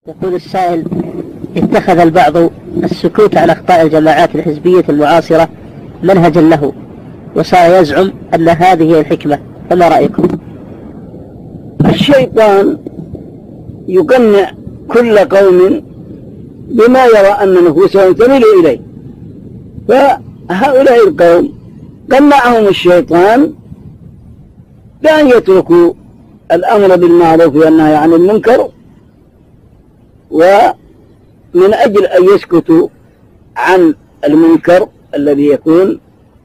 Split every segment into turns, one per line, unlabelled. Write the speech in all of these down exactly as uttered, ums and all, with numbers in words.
يقول السائل: اتخذ البعض السكوت عن أخطاء الجماعات الحزبية المعاصرة منهجا له، وصار يزعم أن هذه هي الحكمة، فما رأيكم؟
الشيطان يقنع كل قوم بما يرى أن نفوسهم تميل إليه، فهؤلاء القوم قنعهم الشيطان بأن يتركوا الأمر بالمعروف والنهي عن المنكر، ومن أجل أن يسكتوا عن المنكر الذي يكون،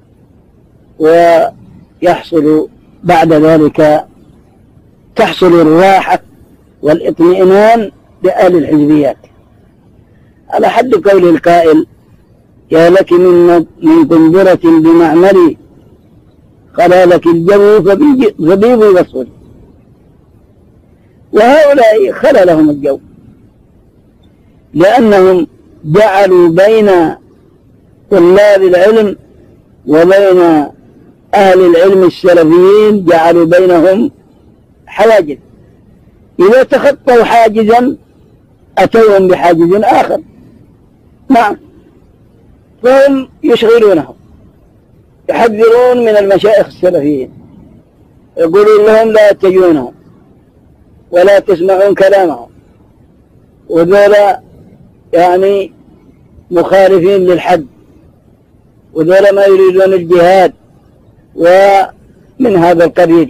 ويحصل بعد ذلك تحصل الراحة والاطمئنان لأهل الحزبيات، على حد قول القائل: يا لك من من قنبرة بمعمري خلا لك الجو فبيض يبصر. وهؤلاء خلا لهم الجو، لأنهم جعلوا بين طلاب العلم وبين أهل العلم السلفيين جعلوا بينهم حواجز، إذا تخطوا حاجزا أتوهم بحاجز آخر. نعم، فهم يشغلونهم، يحذرون من المشايخ السلفيين، يقولون لهم لا تجونهم ولا تسمعون كلامهم، وذولا يعني مخالفين للحد، وذولا ما يريدون الجهاد ومن هذا القبيل.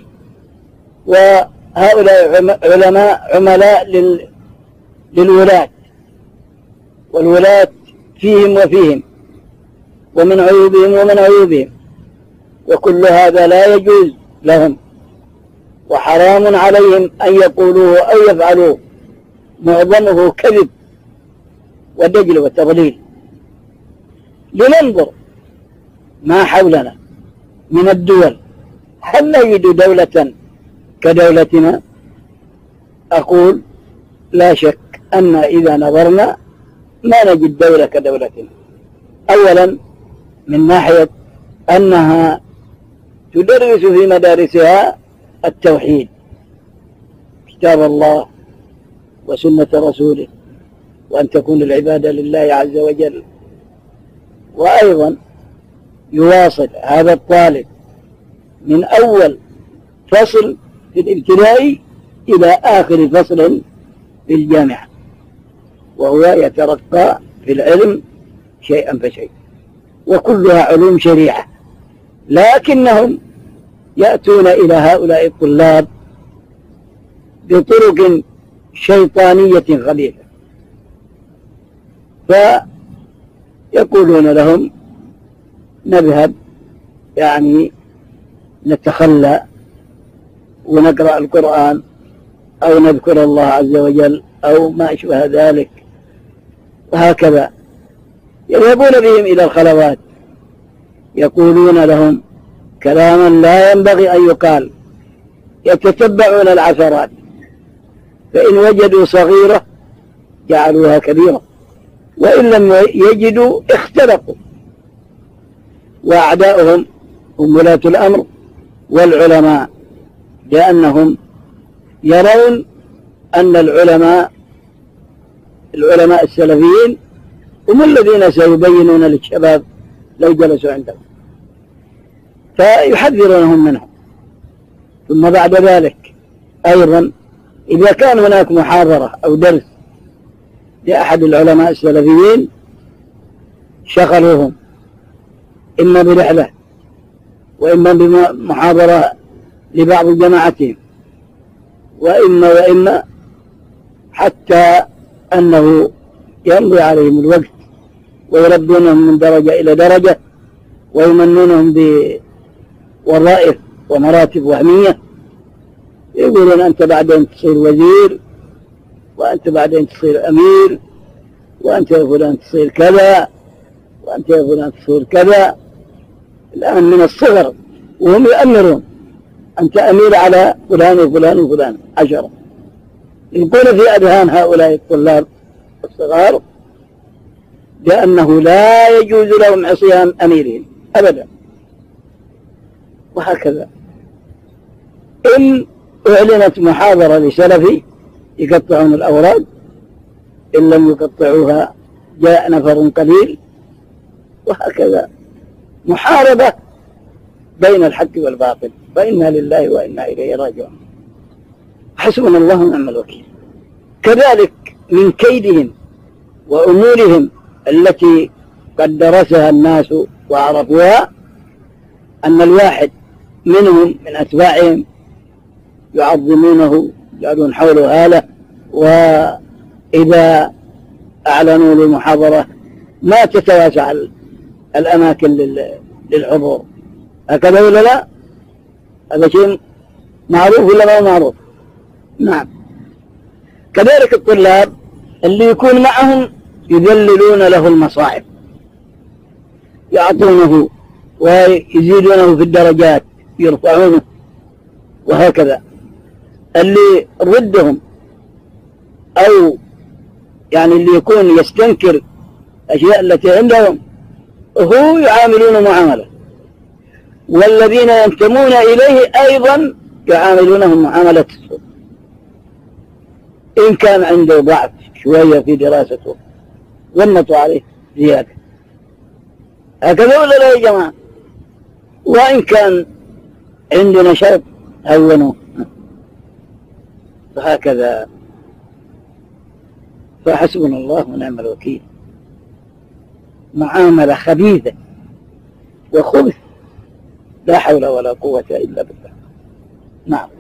وهؤلاء علماء عملاء لل... للولاة، والولاة فيهم وفيهم، ومن عيوبهم ومن عيوبهم، وكل هذا لا يجوز لهم، وحرام عليهم أن يقولوه أو يفعلوه، معظمه كذب ودجل وتضليل. لننظر ما حولنا من الدول، هل نجد دولة كدولتنا؟ أقول لا شك أن إذا نظرنا ما نجد دولة كدولتنا. أولا من ناحية أنها تدرس في مدارسها التوحيد، كتاب الله وسنة رسوله، وأن تكون العبادة لله عز وجل. وأيضا يواصل هذا الطالب من أول فصل في الابتدائي إلى آخر فصل في الجامعة، وهو يترقى في العلم شيئا فشيئا، وكلها علوم شريعة، لكنهم يأتون إلى هؤلاء الطلاب بطرق شيطانية خبيثة، فيقولون لهم نذهب يعني نتخلى ونقرأ القرآن أو نذكر الله عز وجل أو ما أشبه ذلك، وهكذا يذهبون بهم إلى الخلوات، يقولون لهم كلاما لا ينبغي أن يقال، يتتبعون العثرات، فإن وجدوا صغيرة جعلوها كبيرة، وإن لم يجدوا اختلقوا. وأعداؤهم هم ولاة الأمر والعلماء، لأنهم يرون أن العلماء العلماء السلفيين هم الذين سيبينون للشباب لو جلسوا عندهم، فيحذرونهم منهم. ثم بعد ذلك أيضا إذا كان هناك محاضرة أو درس لأحد العلماء السلفيين شغلوهم، إما برحلة وإما بمحاضرة لبعض جماعتهم، وإما وإما حتى أنه يمضي عليهم الوقت ويردونهم من درجة إلى درجة، ويمنونهم بوظائف ومراتب وهمية، يقولون أنت بعدين تصير وزير، وأنت بعدين تصير أمير، وأنت يا فلان تصير كذا، وأنت يا فلان تصير كذا. الآن من الصغر وهم يأمرون أنت أمير على فلان وفلان وفلان عشرة، يكون في أذهان هؤلاء الطلاب الصغار بأنه لا يجوز لهم عصيان أميرهم أبدا. وهكذا إن أعلنت محاضرة لسلفي يقطعون الأوراق إن لم يقطعوها جاء نفر قليل، وهكذا محاربة بين الحق والباطل، فإنا لله وإنا إليه راجعون. حسبنا الله ونعم الوكيل. كذلك من كيدهم وأمورهم التي قد درسها الناس وعرفوها أن الواحد منهم من أتباعهم يعظمونه، يقعدون حوله هالة، وإذا أعلنوا لمحاضرة ما تتواسع الأماكن للحضور. هكذا ولا لا؟ هذا شيء معروف ولا ما معروف؟ نعم. كذلك الطلاب اللي يكون معهم يذللون له المصاعب، يعطونه ويزيدونه في الدرجات، يرفعونه، وهكذا. اللي ردهم أو يعني اللي يكون يستنكر الأشياء التي عندهم هو يعاملون معاملة، والذين ينتمون إليه أيضا يعاملونهم معاملة السوء إن كان عنده ضعف شوية في دراسته ضمتوا عليه زيادة. هكذا ولا لا يا جماعة؟ وإن كان عندنا شرط هونوه، فهكذا. فحسبنا الله ونعم الوكيل. معاملة خبيثة وخبث، لا حول ولا قوة إلا بالله. نعم.